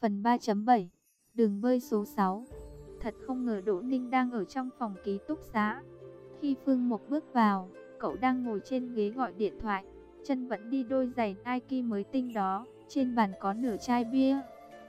Phần 3.7 Đường bơi số 6. Thật không ngờ Đỗ Ninh đang ở trong phòng ký túc xá. Khi Phương Mộc bước vào, cậu đang ngồi trên ghế gọi điện thoại, chân vẫn đi đôi giày Nike mới tinh đó, trên bàn có nửa chai bia.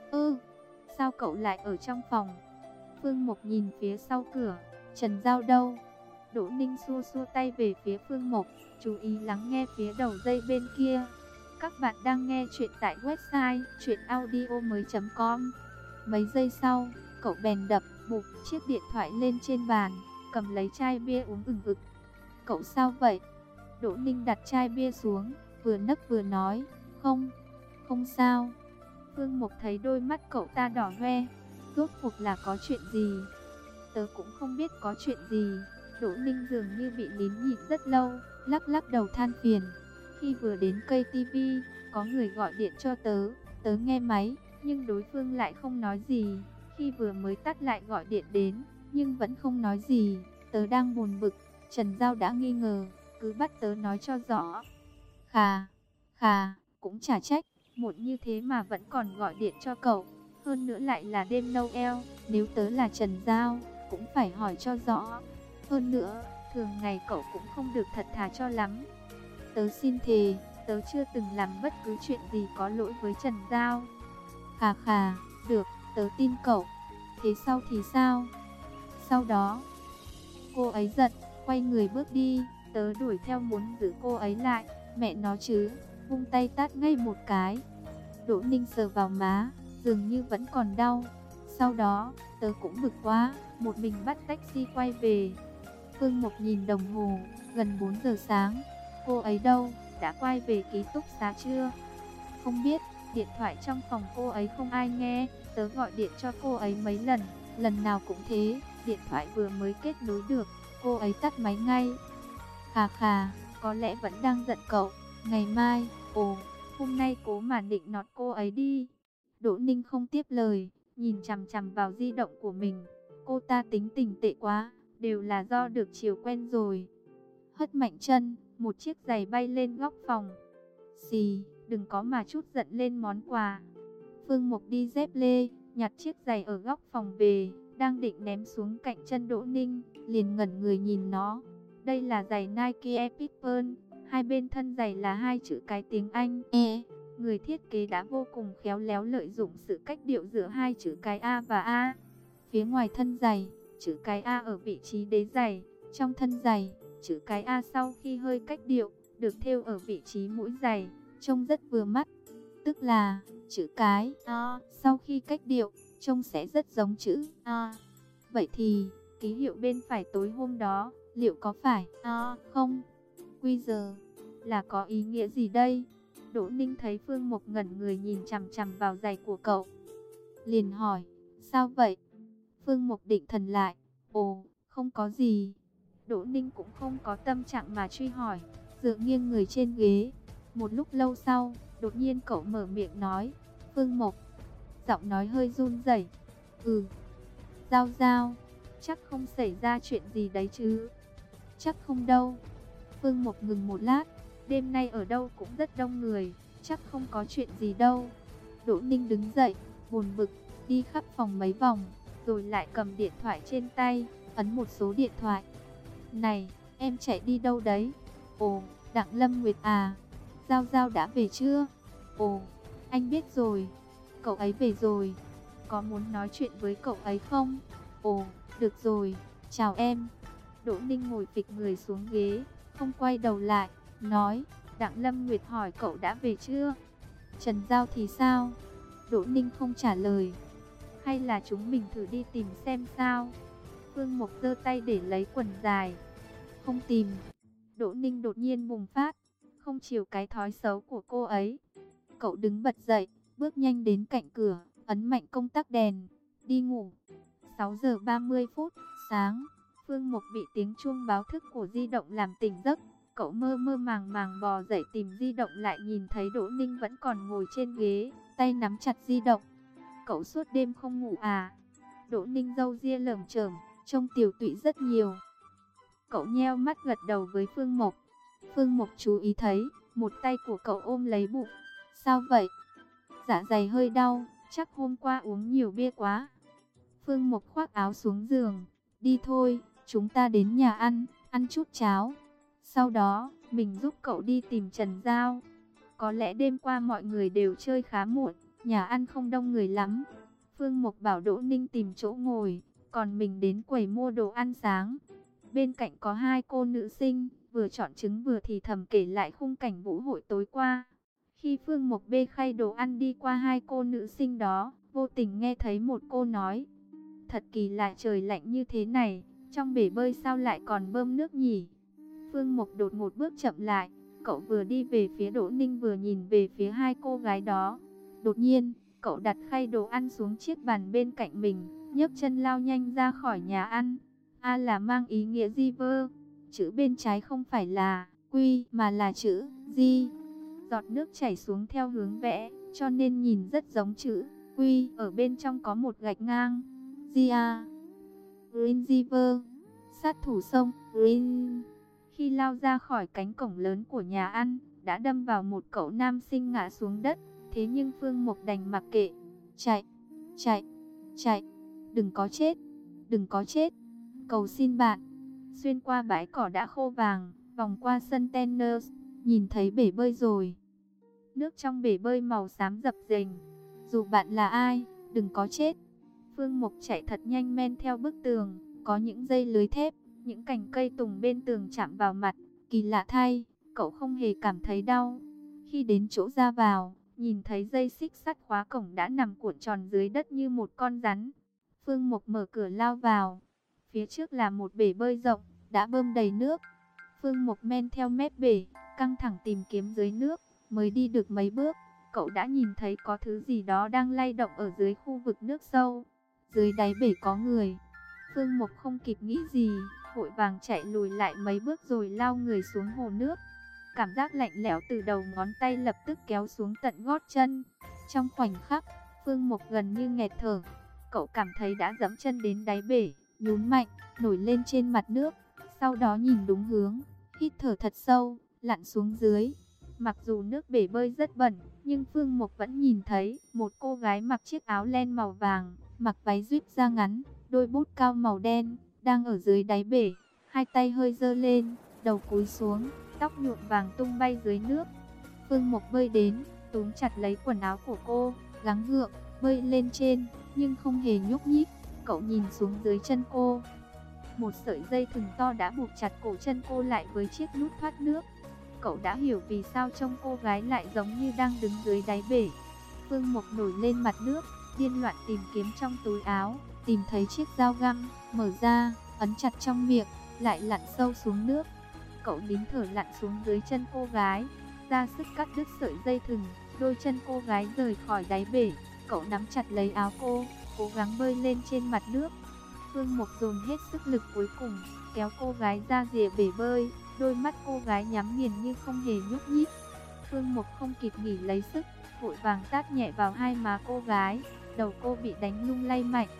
Sao cậu lại ở trong phòng? Phương Mộc nhìn phía sau cửa, Trần Giao đâu? Đỗ Ninh xua xua tay về phía Phương Mộc, chú ý lắng nghe phía đầu dây bên kia. Các bạn đang nghe chuyện tại website chuyenaudio.com. Mấy giây sau, cậu bèn đập bụp chiếc điện thoại lên trên bàn, cầm lấy chai bia uống ừng ực. Cậu sao vậy? Đỗ Ninh đặt chai bia xuống, vừa nấc vừa nói, không sao. Phương Mộc thấy đôi mắt cậu ta đỏ hoe, rốt cuộc là có chuyện gì? Tớ cũng không biết có chuyện gì. Đỗ Ninh dường như bị nín nhịn rất lâu, lắc lắc đầu than phiền. Khi vừa đến cây tivi, có người gọi điện cho tớ nghe máy, nhưng đối phương lại không nói gì. Khi vừa mới tắt lại gọi điện đến, nhưng vẫn không nói gì. Tớ đang buồn bực, Trần Giao đã nghi ngờ, cứ bắt tớ nói cho rõ. Khà, cũng chả trách, muộn như thế mà vẫn còn gọi điện cho cậu. Hơn nữa lại là đêm Noel, nếu tớ là Trần Giao, cũng phải hỏi cho rõ. Hơn nữa, thường ngày cậu cũng không được thật thà cho lắm. Tớ xin thề, tớ chưa từng làm bất cứ chuyện gì có lỗi với Trần Giao. Khà, được, tớ tin cậu. Thế sau thì sao? Sau đó, cô ấy giận, quay người bước đi. Tớ đuổi theo muốn giữ cô ấy lại, mẹ nó chứ, vung tay tát ngay một cái. Đỗ Ninh sờ vào má, dường như vẫn còn đau. Sau đó, tớ cũng bực quá, một mình bắt taxi quay về. Phương Mộc nhìn đồng hồ, gần 4 giờ sáng. Cô ấy đâu, đã quay về ký túc xá chưa? Không biết, điện thoại trong phòng cô ấy không ai nghe. Tớ gọi điện cho cô ấy mấy lần, lần nào cũng thế. Điện thoại vừa mới kết nối được, cô ấy tắt máy ngay. Khà, có lẽ vẫn đang giận cậu. Ngày mai, hôm nay cố mà nịnh nọt cô ấy đi. Đỗ Ninh không tiếp lời, nhìn chằm chằm vào di động của mình. Cô ta tính tình tệ quá, đều là do được chiều quen rồi. Hất mạnh chân, một chiếc giày bay lên góc phòng. Xì, đừng có mà chút giận lên món quà. Phương Mộc đi dép lê, nhặt chiếc giày ở góc phòng về, đang định ném xuống cạnh chân Đỗ Ninh, liền ngẩn người nhìn nó. Đây là giày Nike Epic Pearl, hai bên thân giày là hai chữ cái tiếng Anh E. Người thiết kế đã vô cùng khéo léo lợi dụng sự cách điệu giữa hai chữ cái A và A. Phía ngoài thân giày, chữ cái A ở vị trí đế giày, trong thân giày, chữ cái A sau khi hơi cách điệu, được thêu ở vị trí mũi giày, trông rất vừa mắt. Tức là, chữ cái A sau khi cách điệu, trông sẽ rất giống chữ A. Vậy thì, ký hiệu bên phải tối hôm đó, liệu có phải A không? Quy giờ, là có ý nghĩa gì đây? Đỗ Ninh thấy Phương Mộc ngẩn người nhìn chằm chằm vào giày của cậu, liền hỏi, sao vậy? Phương Mộc định thần lại, không có gì. Đỗ Ninh cũng không có tâm trạng mà truy hỏi, dựa nghiêng người trên ghế. Một lúc lâu sau, đột nhiên cậu mở miệng nói, Phương Mộc. Giọng nói hơi run rẩy. Giao, chắc không xảy ra chuyện gì đấy chứ? Chắc không đâu. Phương Mộc ngừng một lát, đêm nay ở đâu cũng rất đông người, chắc không có chuyện gì đâu. Đỗ Ninh đứng dậy, buồn bực, đi khắp phòng mấy vòng, rồi lại cầm điện thoại trên tay, ấn một số điện thoại. Này, em chạy đi đâu đấy? Đặng Lâm Nguyệt à? Giao đã về chưa? Anh biết rồi, cậu ấy về rồi. Có muốn nói chuyện với cậu ấy không? Được rồi, chào em. Đỗ Ninh ngồi phịch người xuống ghế, không quay đầu lại, nói, Đặng Lâm Nguyệt hỏi cậu đã về chưa? Trần Giao thì sao? Đỗ Ninh không trả lời. Hay là chúng mình thử đi tìm xem sao? Phương Mộc giơ tay để lấy quần dài. Không tìm. Đỗ Ninh đột nhiên bùng phát, không chiều cái thói xấu của cô ấy. Cậu đứng bật dậy, bước nhanh đến cạnh cửa, ấn mạnh công tắc đèn, đi ngủ. 6 giờ 30 phút, sáng. Phương Mộc bị tiếng chuông báo thức của di động làm tỉnh giấc. Cậu mơ mơ màng màng bò dậy tìm di động, lại nhìn thấy Đỗ Ninh vẫn còn ngồi trên ghế, tay nắm chặt di động. Cậu suốt đêm không ngủ à? Đỗ Ninh râu ria lởm chởm, trông tiều tụy rất nhiều. Cậu nheo mắt gật đầu với Phương Mộc. Phương Mộc chú ý thấy, một tay của cậu ôm lấy bụng. Sao vậy? Dạ dày hơi đau, chắc hôm qua uống nhiều bia quá. Phương Mộc khoác áo xuống giường, đi thôi, chúng ta đến nhà ăn chút cháo. Sau đó, mình giúp cậu đi tìm Trần Giao. Có lẽ đêm qua mọi người đều chơi khá muộn, nhà ăn không đông người lắm. Phương Mộc bảo Đỗ Ninh tìm chỗ ngồi, còn mình đến quầy mua đồ ăn sáng. Bên cạnh có hai cô nữ sinh, vừa chọn trứng vừa thì thầm kể lại khung cảnh vũ hội tối qua. Khi Phương Mộc bê khay đồ ăn đi qua hai cô nữ sinh đó, vô tình nghe thấy một cô nói: thật kỳ lạ, trời lạnh như thế này, trong bể bơi sao lại còn bơm nước nhỉ? Phương Mộc đột ngột bước chậm lại, cậu vừa đi về phía Đỗ Ninh vừa nhìn về phía hai cô gái đó. Đột nhiên, cậu đặt khay đồ ăn xuống chiếc bàn bên cạnh mình, nhấc chân lao nhanh ra khỏi nhà ăn. A là mang ý nghĩa di vơ, chữ bên trái không phải là quy mà là chữ di. Giọt nước chảy xuống theo hướng vẽ, cho nên nhìn rất giống chữ quy. Ở bên trong có một gạch ngang. Gia Green River, sát thủ sông Green. Khi lao ra khỏi cánh cổng lớn của nhà ăn, đã đâm vào một cậu nam sinh ngã xuống đất. Thế nhưng Phương Mộc đành mặc kệ. Chạy, chạy, chạy, đừng có chết, đừng có chết, cầu xin bạn. Xuyên qua bãi cỏ đã khô vàng, vòng qua sân tennis, nhìn thấy bể bơi rồi. Nước trong bể bơi màu xám dập dềnh. Dù bạn là ai, đừng có chết. Phương Mộc chạy thật nhanh men theo bức tường, có những dây lưới thép, những cành cây tùng bên tường chạm vào mặt. Kỳ lạ thay, cậu không hề cảm thấy đau. Khi đến chỗ ra vào, nhìn thấy dây xích sắt khóa cổng đã nằm cuộn tròn dưới đất như một con rắn. Phương Mộc mở cửa lao vào. Phía trước là một bể bơi rộng, đã bơm đầy nước. Phương Mộc men theo mép bể, căng thẳng tìm kiếm dưới nước. Mới đi được mấy bước, cậu đã nhìn thấy có thứ gì đó đang lay động ở dưới khu vực nước sâu. Dưới đáy bể có người. Phương Mộc không kịp nghĩ gì, vội vàng chạy lùi lại mấy bước rồi lao người xuống hồ nước. Cảm giác lạnh lẽo từ đầu ngón tay lập tức kéo xuống tận gót chân. Trong khoảnh khắc, Phương Mộc gần như nghẹt thở. Cậu cảm thấy đã dẫm chân đến đáy bể, nhún mạnh, nổi lên trên mặt nước. Sau đó nhìn đúng hướng, hít thở thật sâu, lặn xuống dưới. Mặc dù nước bể bơi rất bẩn, nhưng Phương Mộc vẫn nhìn thấy một cô gái mặc chiếc áo len màu vàng, mặc váy zip da ngắn, đôi bút cao màu đen, đang ở dưới đáy bể, hai tay hơi giơ lên, đầu cúi xuống, tóc nhuộm vàng tung bay dưới nước. Phương Mộc bơi đến, túm chặt lấy quần áo của cô, gắng gượng bơi lên trên, nhưng không hề nhúc nhích. Cậu nhìn xuống dưới chân cô. Một sợi dây thừng to đã buộc chặt cổ chân cô lại với chiếc nút thoát nước. Cậu đã hiểu vì sao trông cô gái lại giống như đang đứng dưới đáy bể. Phương Mộc nổi lên mặt nước, điên loạn tìm kiếm trong túi áo, tìm thấy chiếc dao găm, mở ra, ấn chặt trong miệng, lại lặn sâu xuống nước. Cậu nín thở lặn xuống dưới chân cô gái, ra sức cắt đứt sợi dây thừng, đôi chân cô gái rời khỏi đáy bể. Cậu nắm chặt lấy áo cô, cố gắng bơi lên trên mặt nước. Phương Mộc dồn hết sức lực cuối cùng, kéo cô gái ra rìa bể bơi. Đôi mắt cô gái nhắm nghiền như không hề nhúc nhích. Phương Mộc không kịp nghỉ lấy sức, vội vàng tát nhẹ vào hai má cô gái. Đầu cô bị đánh lung lay mạnh.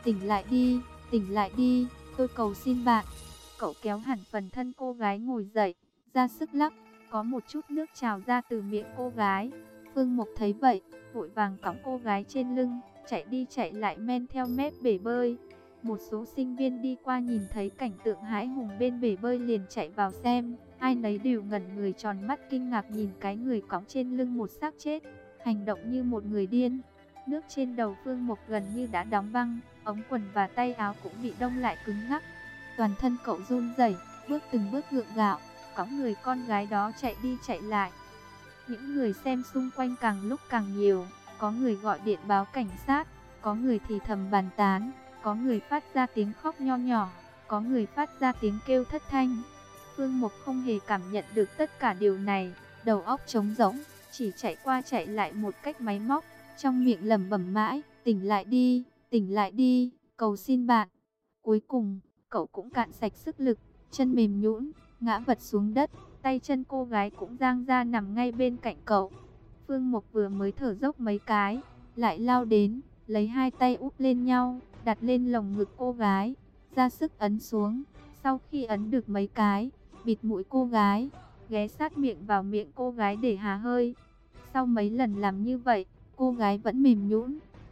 Tỉnh lại đi, tôi cầu xin bạn. Cậu kéo hẳn phần thân cô gái ngồi dậy, ra sức lắc, có một chút nước trào ra từ miệng cô gái. Phương Mộc thấy vậy, vội vàng cõng cô gái trên lưng, chạy đi chạy lại men theo mép bể bơi. Một số sinh viên đi qua nhìn thấy cảnh tượng hãi hùng bên bể bơi liền chạy vào xem. Ai nấy đều ngẩn người tròn mắt kinh ngạc nhìn cái người cõng trên lưng một xác chết, hành động như một người điên. Nước trên đầu Phương Mộc gần như đã đóng băng, ống quần và tay áo cũng bị đông lại cứng ngắc. Toàn thân cậu run rẩy, từng bước gượng gạo, cõng người con gái đó chạy đi chạy lại. Những người xem xung quanh càng lúc càng nhiều, có người gọi điện báo cảnh sát, có người thì thầm bàn tán, có người phát ra tiếng khóc nho nhỏ, có người phát ra tiếng kêu thất thanh. Phương Mộc không hề cảm nhận được tất cả điều này, đầu óc trống rỗng, chỉ chạy qua chạy lại một cách máy móc, trong miệng lẩm bẩm mãi, tỉnh lại đi, cầu xin bạn. Cuối cùng, cậu cũng cạn sạch sức lực, chân mềm nhũn, ngã vật xuống đất, tay chân cô gái cũng giang ra nằm ngay bên cạnh cậu. Phương Mộc vừa mới thở dốc mấy cái, lại lao đến, lấy hai tay úp lên nhau, đặt lên lồng ngực cô gái, ra sức ấn xuống. Sau khi ấn được mấy cái, bịt mũi cô gái, ghé sát miệng vào miệng cô gái để hà hơi. Sau mấy lần làm như vậy, cô gái vẫn mềm nhũn,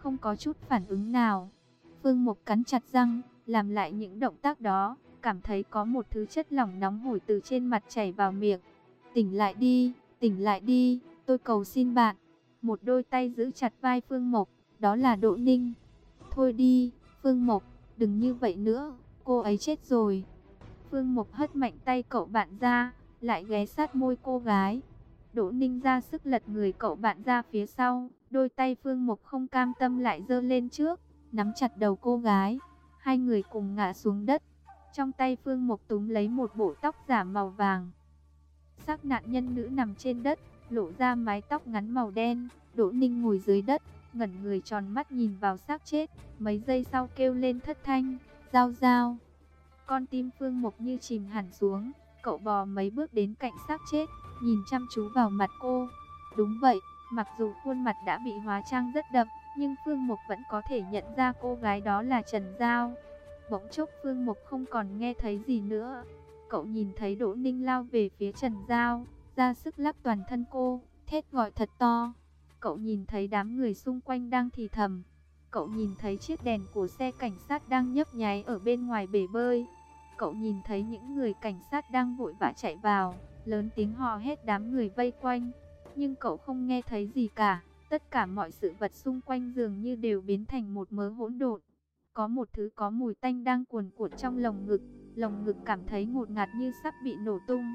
không có chút phản ứng nào. Phương Mục cắn chặt răng, làm lại những động tác đó, cảm thấy có một thứ chất lỏng nóng hổi từ trên mặt chảy vào miệng. Tỉnh lại đi, tôi cầu xin bạn. Một đôi tay giữ chặt vai Phương Mục, đó là Đỗ Ninh. Thôi đi, Phương Mục, đừng như vậy nữa, cô ấy chết rồi. Phương Mục hất mạnh tay cậu bạn ra, lại ghé sát môi cô gái. Đỗ Ninh ra sức lật người cậu bạn ra phía sau, đôi tay Phương Mục không cam tâm lại giơ lên trước, nắm chặt đầu cô gái. Hai người cùng ngã xuống đất. Trong tay Phương Mục túm lấy một bộ tóc giả màu vàng. Xác nạn nhân nữ nằm trên đất, lộ ra mái tóc ngắn màu đen. Đỗ Ninh ngồi dưới đất, ngẩn người tròn mắt nhìn vào xác chết, mấy giây sau kêu lên thất thanh, Giao Giao. Con tim Phương Mục như chìm hẳn xuống, cậu bò mấy bước đến cạnh xác chết, nhìn chăm chú vào mặt cô. Đúng vậy, mặc dù khuôn mặt đã bị hóa trang rất đậm, nhưng Phương Mục vẫn có thể nhận ra cô gái đó là Trần Giao. Bỗng chốc Phương Mục không còn nghe thấy gì nữa. Cậu nhìn thấy Đỗ Ninh lao về phía Trần Giao, ra sức lắc toàn thân cô, thét gọi thật to. Cậu nhìn thấy đám người xung quanh đang thì thầm. Cậu nhìn thấy chiếc đèn của xe cảnh sát đang nhấp nháy ở bên ngoài bể bơi. Cậu nhìn thấy những người cảnh sát đang vội vã chạy vào, lớn tiếng hò hét đám người vây quanh. Nhưng cậu không nghe thấy gì cả. Tất cả mọi sự vật xung quanh dường như đều biến thành một mớ hỗn độn. Có một thứ có mùi tanh đang cuồn cuộn trong lồng ngực cảm thấy ngột ngạt như sắp bị nổ tung.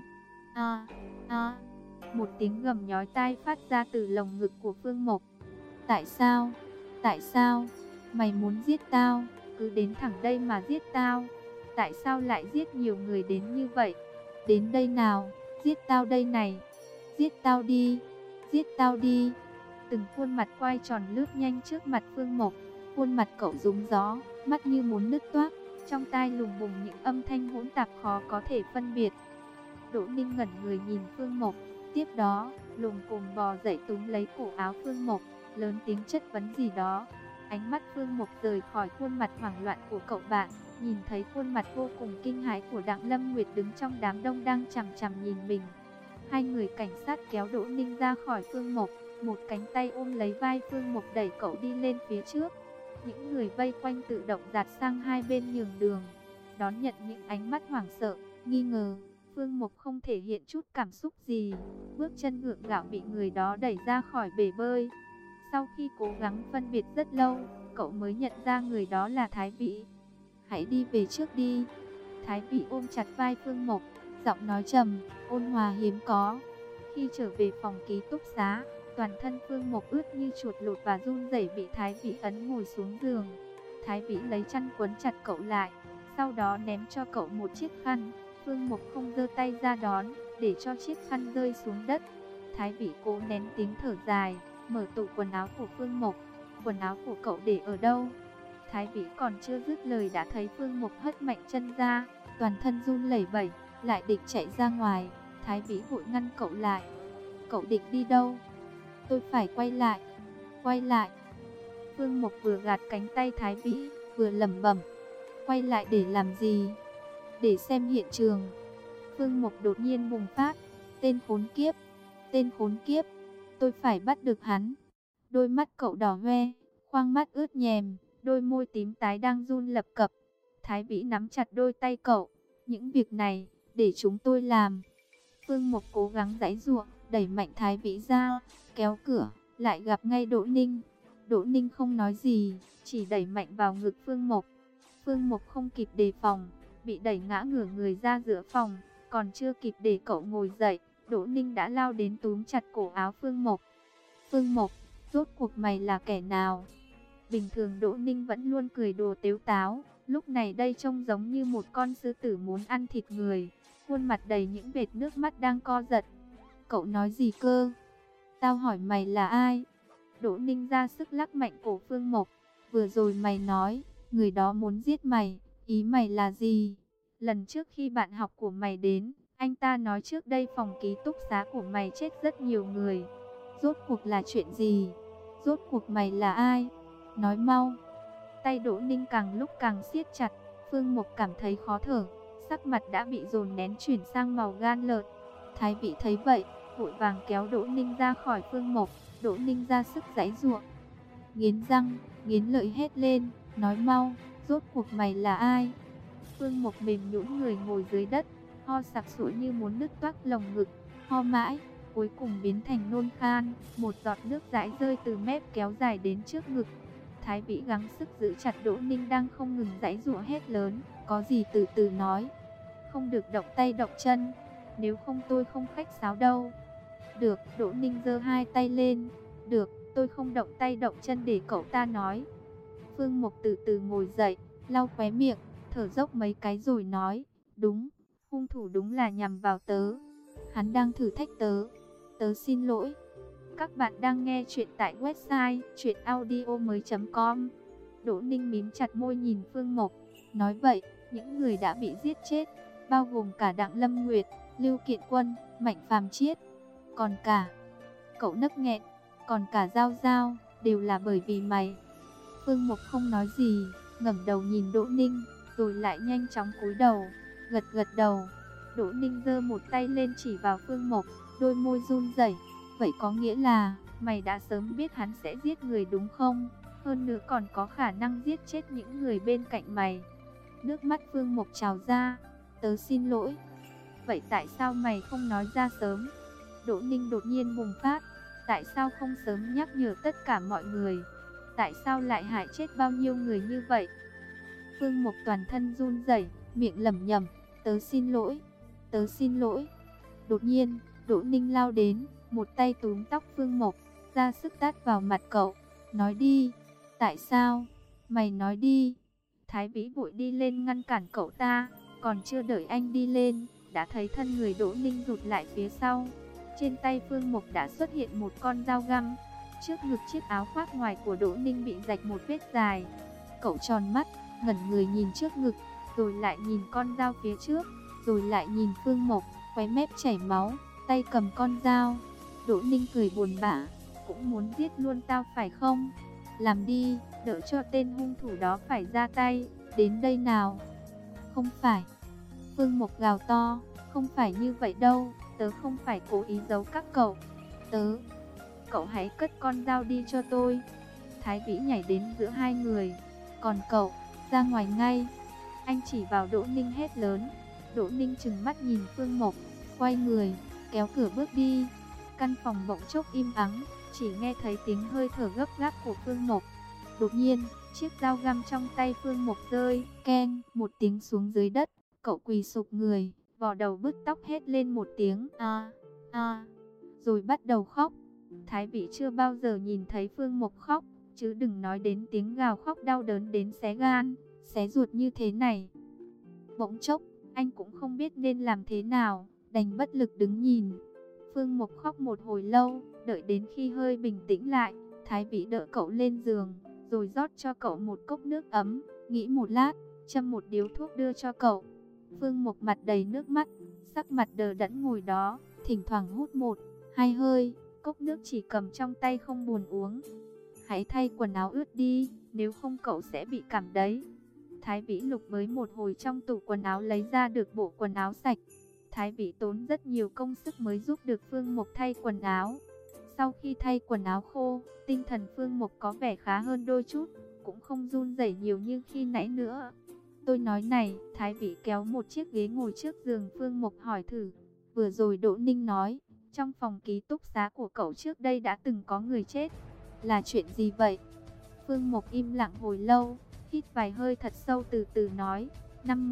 Một tiếng gầm nhói tai phát ra từ lồng ngực của Phương Mộc. Tại sao? Tại sao? Mày muốn giết tao, cứ đến thẳng đây mà giết tao. Tại sao lại giết nhiều người đến như vậy? Đến đây nào, giết tao đây này. Giết tao đi, giết tao đi. Từng khuôn mặt quay tròn lướt nhanh trước mặt Phương Mộc. Khuôn mặt cậu rúng gió, mắt như muốn nứt toác, trong tai lùng bùng những âm thanh hỗn tạp khó có thể phân biệt. Đỗ Ninh ngẩn người nhìn Phương Mộc, tiếp đó, lùng cùng bò dậy túm lấy cổ áo Phương Mộc, lớn tiếng chất vấn gì đó. Ánh mắt Phương Mộc rời khỏi khuôn mặt hoảng loạn của cậu bạn, nhìn thấy khuôn mặt vô cùng kinh hãi của Đặng Lâm Nguyệt đứng trong đám đông đang chằm chằm nhìn mình. Hai người cảnh sát kéo Đỗ Ninh ra khỏi Phương Mộc, một cánh tay ôm lấy vai Phương Mộc đẩy cậu đi lên phía trước. Những người vây quanh tự động dạt sang hai bên nhường đường, đón nhận những ánh mắt hoảng sợ, nghi ngờ. Phương Mộc không thể hiện chút cảm xúc gì, bước chân gượng gạo bị người đó đẩy ra khỏi bể bơi. Sau khi cố gắng phân biệt rất lâu, cậu mới nhận ra người đó là Thái Vĩ. Hãy đi về trước đi. Thái Vĩ ôm chặt vai Phương Mộc, giọng nói trầm, ôn hòa hiếm có. Khi trở về phòng ký túc xá, toàn thân Phương Mộc ướt như chuột lột và run rẩy bị Thái Vĩ ấn ngồi xuống giường. Thái Vĩ lấy chăn quấn chặt cậu lại, sau đó ném cho cậu một chiếc khăn. Phương Mộc không giơ tay ra đón, để cho chiếc khăn rơi xuống đất. Thái Vĩ cố nén tiếng thở dài, mở tủ quần áo của Phương Mộc. Quần áo của cậu để ở đâu? Thái Vĩ còn chưa dứt lời đã thấy Phương Mộc hất mạnh chân ra, toàn thân run lẩy bẩy, lại định chạy ra ngoài. Thái Vĩ vội ngăn cậu lại. Cậu định đi đâu? Tôi phải quay lại. Quay lại. Phương Mộc vừa gạt cánh tay Thái Vĩ, vừa lẩm bẩm. Quay lại để làm gì? Để xem hiện trường. Phương Mộc đột nhiên bùng phát. Tên khốn kiếp. Tên khốn kiếp. Tôi phải bắt được hắn. Đôi mắt cậu đỏ hoe, khoang mắt ướt nhèm, đôi môi tím tái đang run lập cập. Thái Vĩ nắm chặt đôi tay cậu. Những việc này, để chúng tôi làm. Phương Mộc cố gắng giãy giụa, đẩy mạnh Thái Vĩ ra, kéo cửa, lại gặp ngay Đỗ Ninh. Đỗ Ninh không nói gì, chỉ đẩy mạnh vào ngực Phương Mộc. Phương Mộc không kịp đề phòng, bị đẩy ngã ngửa người ra giữa phòng, còn chưa kịp để cậu ngồi dậy, Đỗ Ninh đã lao đến túm chặt cổ áo Phương Mộc. Phương Mộc, rốt cuộc mày là kẻ nào? Bình thường Đỗ Ninh vẫn luôn cười đùa tếu táo, lúc này đây trông giống như một con sư tử muốn ăn thịt người, khuôn mặt đầy những vệt nước mắt đang co giật. Cậu nói gì cơ? Tao hỏi mày là ai? Đỗ Ninh ra sức lắc mạnh cổ Phương Mộc. Vừa rồi mày nói, người đó muốn giết mày, ý mày là gì? Lần trước khi bạn học của mày đến, anh ta nói trước đây phòng ký túc xá của mày chết rất nhiều người. Rốt cuộc là chuyện gì? Rốt cuộc mày là ai? Nói mau. Tay Đỗ Ninh càng lúc càng siết chặt, Phương Mộc cảm thấy khó thở, sắc mặt đã bị dồn nén chuyển sang màu gan lợt. Thái Vĩ thấy vậy, vội vàng kéo Đỗ Ninh ra khỏi Phương Mộc. Đỗ Ninh ra sức giãy giụa, nghiến răng, nghiến lợi hét lên, nói mau, rốt cuộc mày là ai? Phương Mộc mềm nhũn người ngồi dưới đất, ho sặc sụa như muốn nứt toác lồng ngực, ho mãi, cuối cùng biến thành nôn khan, một giọt nước dãi rơi từ mép kéo dài đến trước ngực. Thái Vĩ gắng sức giữ chặt Đỗ Ninh đang không ngừng giãy giụa hét lớn, có gì từ từ nói, không được động tay động chân, nếu không tôi không khách sáo đâu. Được, Đỗ Ninh giơ hai tay lên, được, tôi không động tay động chân để cậu ta nói. Phương Mộc từ từ ngồi dậy, lau khóe miệng, thở dốc mấy cái rồi nói, đúng, hung thủ đúng là nhằm vào tớ. Hắn đang thử thách tớ. Tớ xin lỗi. Các bạn đang nghe chuyện tại website chuyenaudio.com. Đỗ Ninh mím chặt môi nhìn Phương Mộc, nói vậy, những người đã bị giết chết, bao gồm cả Đặng Lâm Nguyệt, Lưu Kiện Quân, Mạnh Phàm Chiết, còn cả, cậu nấc nghẹn, còn cả Giao Giao, đều là bởi vì mày. Phương Mộc không nói gì, ngẩng đầu nhìn Đỗ Ninh, rồi lại nhanh chóng cúi đầu, gật gật đầu. Đỗ Ninh giơ một tay lên chỉ vào Phương Mộc, đôi môi run rẩy. Vậy có nghĩa là, mày đã sớm biết hắn sẽ giết người đúng không? Hơn nữa còn có khả năng giết chết những người bên cạnh mày. Nước mắt Phương Mộc trào ra, tớ xin lỗi. Vậy tại sao mày không nói ra sớm? Đỗ Ninh đột nhiên bùng phát, tại sao không sớm nhắc nhở tất cả mọi người? Tại sao lại hại chết bao nhiêu người như vậy? Phương Mộc toàn thân run rẩy, miệng lẩm nhẩm, tớ xin lỗi, tớ xin lỗi. Đột nhiên, Đỗ Ninh lao đến, một tay túm tóc Phương Mộc, ra sức tát vào mặt cậu, nói đi, tại sao? Mày nói đi. Thái Vĩ vội đi lên ngăn cản cậu ta, còn chưa đợi anh đi lên, đã thấy thân người Đỗ Ninh rụt lại phía sau. Trên tay Phương Mộc đã xuất hiện một con dao găm. Trước ngực chiếc áo khoác ngoài của Đỗ Ninh bị rạch một vết dài. Cậu tròn mắt, ngẩn người nhìn trước ngực, rồi lại nhìn con dao phía trước, rồi lại nhìn Phương Mộc, khóe mép chảy máu, tay cầm con dao. Đỗ Ninh cười buồn bã, cũng muốn giết luôn tao phải không? Làm đi, đỡ cho tên hung thủ đó phải ra tay, đến đây nào. Không phải. Phương Mộc gào to, không phải như vậy đâu, tớ không phải cố ý giấu các cậu. Cậu hãy cất con dao đi cho tôi. Thái Vĩ nhảy đến giữa hai người, còn cậu, ra ngoài ngay. Anh chỉ vào Đỗ Ninh hét lớn. Đỗ Ninh trừng mắt nhìn Phương Mộc, quay người, kéo cửa bước đi. Căn phòng bỗng chốc im ắng, chỉ nghe thấy tiếng hơi thở gấp gáp của Phương Mộc. Đột nhiên, chiếc dao găm trong tay Phương Mộc rơi, keng, một tiếng xuống dưới đất. Cậu quỳ sụp người, vò đầu bứt tóc hét lên một tiếng rồi bắt đầu khóc. Thái Vĩ chưa bao giờ nhìn thấy Phương Mộc khóc, chứ đừng nói đến tiếng gào khóc đau đớn đến xé gan, xé ruột như thế này. Bỗng chốc, anh cũng không biết nên làm thế nào, đành bất lực đứng nhìn. Phương Mộc khóc một hồi lâu, đợi đến khi hơi bình tĩnh lại, Thái Vĩ đỡ cậu lên giường, rồi rót cho cậu một cốc nước ấm, nghĩ một lát, châm một điếu thuốc đưa cho cậu. Phương Mộc mặt đầy nước mắt, sắc mặt đờ đẫn ngồi đó, thỉnh thoảng hút một, hai hơi, cốc nước chỉ cầm trong tay không buồn uống. Hãy thay quần áo ướt đi, nếu không cậu sẽ bị cảm đấy. Thái Vĩ lục với một hồi trong tủ quần áo lấy ra được bộ quần áo sạch. Thái Vĩ tốn rất nhiều công sức mới giúp được Phương Mộc thay quần áo. Sau khi thay quần áo khô, tinh thần Phương Mộc có vẻ khá hơn đôi chút, cũng không run rẩy nhiều như khi nãy nữa. Tôi nói này, Thái Vĩ kéo một chiếc ghế ngồi trước giường Phương Mộc hỏi thử. Vừa rồi Đỗ Ninh nói, trong phòng ký túc xá của cậu trước đây đã từng có người chết. Là chuyện gì vậy? Phương Mộc im lặng hồi lâu, hít vài hơi thật sâu từ từ nói. Năm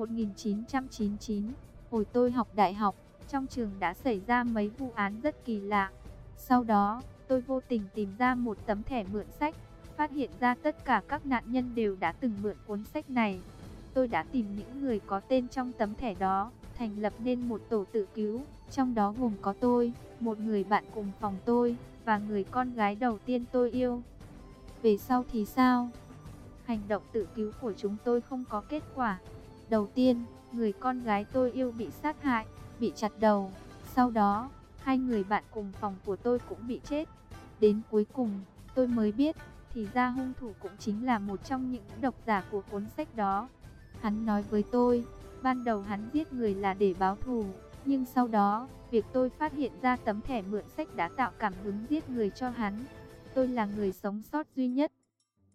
1999, hồi tôi học đại học, trong trường đã xảy ra mấy vụ án rất kỳ lạ. Sau đó, tôi vô tình tìm ra một tấm thẻ mượn sách, phát hiện ra tất cả các nạn nhân đều đã từng mượn cuốn sách này. Tôi đã tìm những người có tên trong tấm thẻ đó, thành lập nên một tổ tự cứu, trong đó gồm có tôi, một người bạn cùng phòng tôi, và người con gái đầu tiên tôi yêu. Về sau thì sao? Hành động tự cứu của chúng tôi không có kết quả. Đầu tiên, người con gái tôi yêu bị sát hại, bị chặt đầu. Sau đó, hai người bạn cùng phòng của tôi cũng bị chết. Đến cuối cùng, tôi mới biết, thì ra hung thủ cũng chính là một trong những độc giả của cuốn sách đó. Hắn nói với tôi, ban đầu hắn giết người là để báo thù, nhưng sau đó, việc tôi phát hiện ra tấm thẻ mượn sách đã tạo cảm hứng giết người cho hắn. Tôi là người sống sót duy nhất.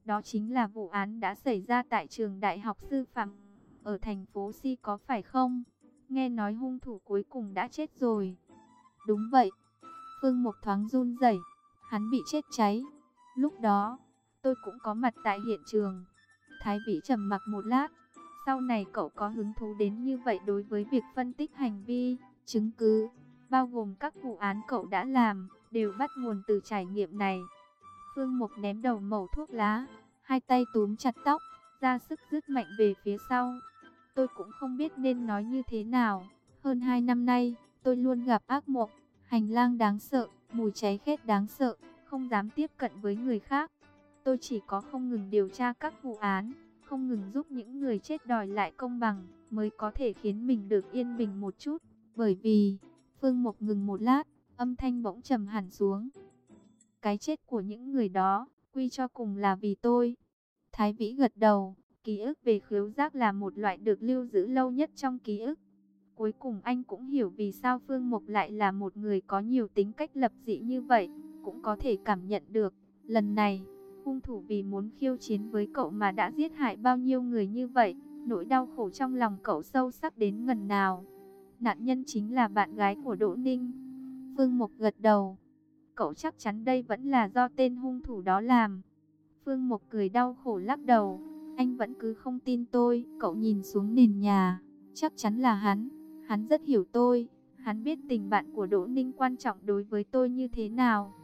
Đó chính là vụ án đã xảy ra tại trường Đại học Sư phạm ở thành phố Si có phải không? Nghe nói hung thủ cuối cùng đã chết rồi. Đúng vậy. Phương Mục thoáng run rẩy, hắn bị chết cháy. Lúc đó, tôi cũng có mặt tại hiện trường. Thái Vĩ trầm mặc một lát. Sau này cậu có hứng thú đến như vậy đối với việc phân tích hành vi, chứng cứ, bao gồm các vụ án cậu đã làm, đều bắt nguồn từ trải nghiệm này. Phương Mục ném đầu mẩu thuốc lá, hai tay túm chặt tóc, ra sức rứt mạnh về phía sau. Tôi cũng không biết nên nói như thế nào. Hơn 2 năm nay, tôi luôn gặp ác mộng, hành lang đáng sợ, mùi cháy khét đáng sợ, không dám tiếp cận với người khác. Tôi chỉ có không ngừng điều tra các vụ án, không ngừng giúp những người chết đòi lại công bằng, mới có thể khiến mình được yên bình một chút. Bởi vì, Phương Mục ngừng một lát, âm thanh bỗng trầm hẳn xuống. Cái chết của những người đó, quy cho cùng là vì tôi. Thái Vĩ gật đầu, ký ức về khứu giác là một loại được lưu giữ lâu nhất trong ký ức. Cuối cùng anh cũng hiểu vì sao Phương Mục lại là một người có nhiều tính cách lập dị như vậy, cũng có thể cảm nhận được, lần này, hung thủ vì muốn khiêu chiến với cậu mà đã giết hại bao nhiêu người như vậy, nỗi đau khổ trong lòng cậu sâu sắc đến ngần nào. Nạn nhân chính là bạn gái của Đỗ Ninh. Phương Mục gật đầu. Cậu chắc chắn đây vẫn là do tên hung thủ đó làm. Phương Mục cười đau khổ lắc đầu. Anh vẫn cứ không tin tôi. Cậu nhìn xuống nền nhà. Chắc chắn là hắn. Hắn rất hiểu tôi. Hắn biết tình bạn của Đỗ Ninh quan trọng đối với tôi như thế nào.